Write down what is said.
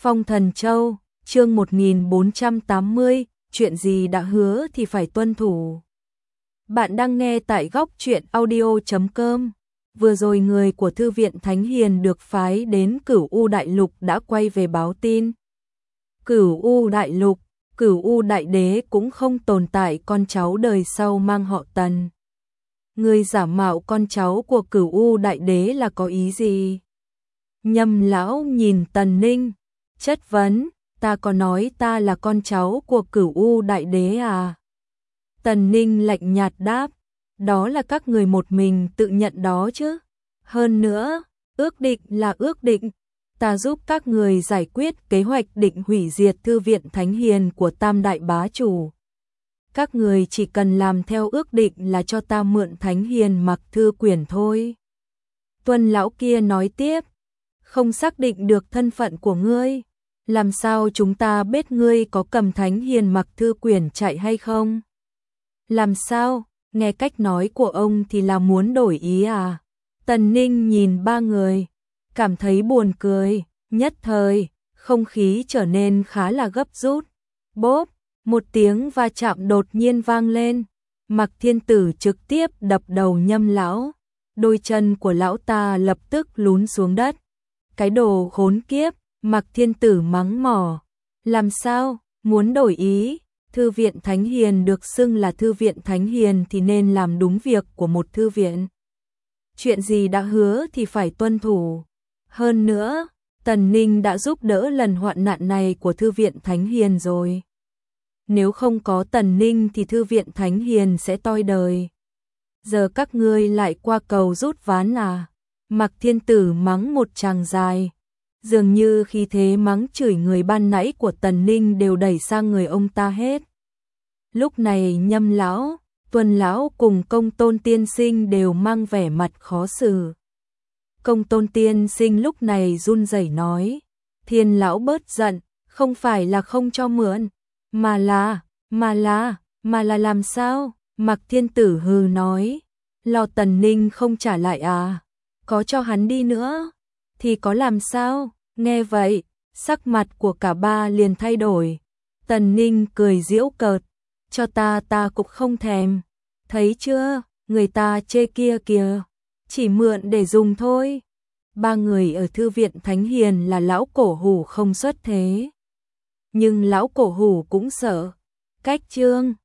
Phong Thần Châu, chương 1480, chuyện gì đã hứa thì phải tuân thủ. Bạn đang nghe tại góc truyện audio.com. Vừa rồi người của Thư viện Thánh Hiền được phái đến Cửu U Đại Lục đã quay về báo tin. Cửu U Đại Lục, Cửu U Đại Đế cũng không tồn tại con cháu đời sau mang họ Tần. Người giả mạo con cháu của Cửu U Đại Đế là có ý gì? Nhâm lão nhìn Tần Ninh, chất vấn, ta có nói ta là con cháu của Cửu U Đại Đế à? Tần Ninh lạnh nhạt đáp, đó là các người một mình tự nhận đó chứ. Hơn nữa, ước định là ước định, ta giúp các người giải quyết kế hoạch định hủy diệt Thư viện Thánh Hiền của Tam Đại Bá Chủ. Các người chỉ cần làm theo ước định là cho ta mượn Thánh Hiền mặc thư quyển thôi. Tuân lão kia nói tiếp, không xác định được thân phận của ngươi, làm sao chúng ta biết ngươi có cầm Thánh Hiền mặc thư quyển chạy hay không? Làm sao, nghe cách nói của ông thì là muốn đổi ý à? Tần Ninh nhìn ba người, cảm thấy buồn cười, nhất thời, không khí trở nên khá là gấp rút. Bốp, một tiếng va chạm đột nhiên vang lên, Mạc Thiên Tử trực tiếp đập đầu Nhâm lão, đôi chân của lão ta lập tức lún xuống đất. Cái đồ khốn kiếp, Mạc Thiên Tử mắng mỏ, làm sao, muốn đổi ý? Thư viện Thánh Hiền được xưng là Thư viện Thánh Hiền thì nên làm đúng việc của một thư viện. Chuyện gì đã hứa thì phải tuân thủ. Hơn nữa, Tần Ninh đã giúp đỡ lần hoạn nạn này của Thư viện Thánh Hiền rồi. Nếu không có Tần Ninh thì Thư viện Thánh Hiền sẽ toi đời. Giờ các ngươi lại qua cầu rút ván à? Mạc Thiên Tử mắng một tràng dài. Dường như khí thế mắng chửi người ban nãy của Tần Ninh đều đẩy sang người ông ta hết. Lúc này Nhâm lão, Tuân lão cùng Công Tôn tiên sinh đều mang vẻ mặt khó xử. Công Tôn tiên sinh lúc này run rẩy nói, Thiên lão bớt giận, không phải là không cho mượn, mà là làm sao? Mạc Thiên Tử hừ nói, lo Tần Ninh không trả lại à? Có cho hắn đi nữa thì có làm sao? Nghe vậy, sắc mặt của cả ba liền thay đổi. Tần Ninh cười giễu cợt, cho ta cũng không thèm. Thấy chưa, người ta chê kia kìa, chỉ mượn để dùng thôi. Ba người ở Thư viện Thánh Hiền là lão cổ hủ không xuất thế. Nhưng lão cổ hủ cũng sợ. Cách chương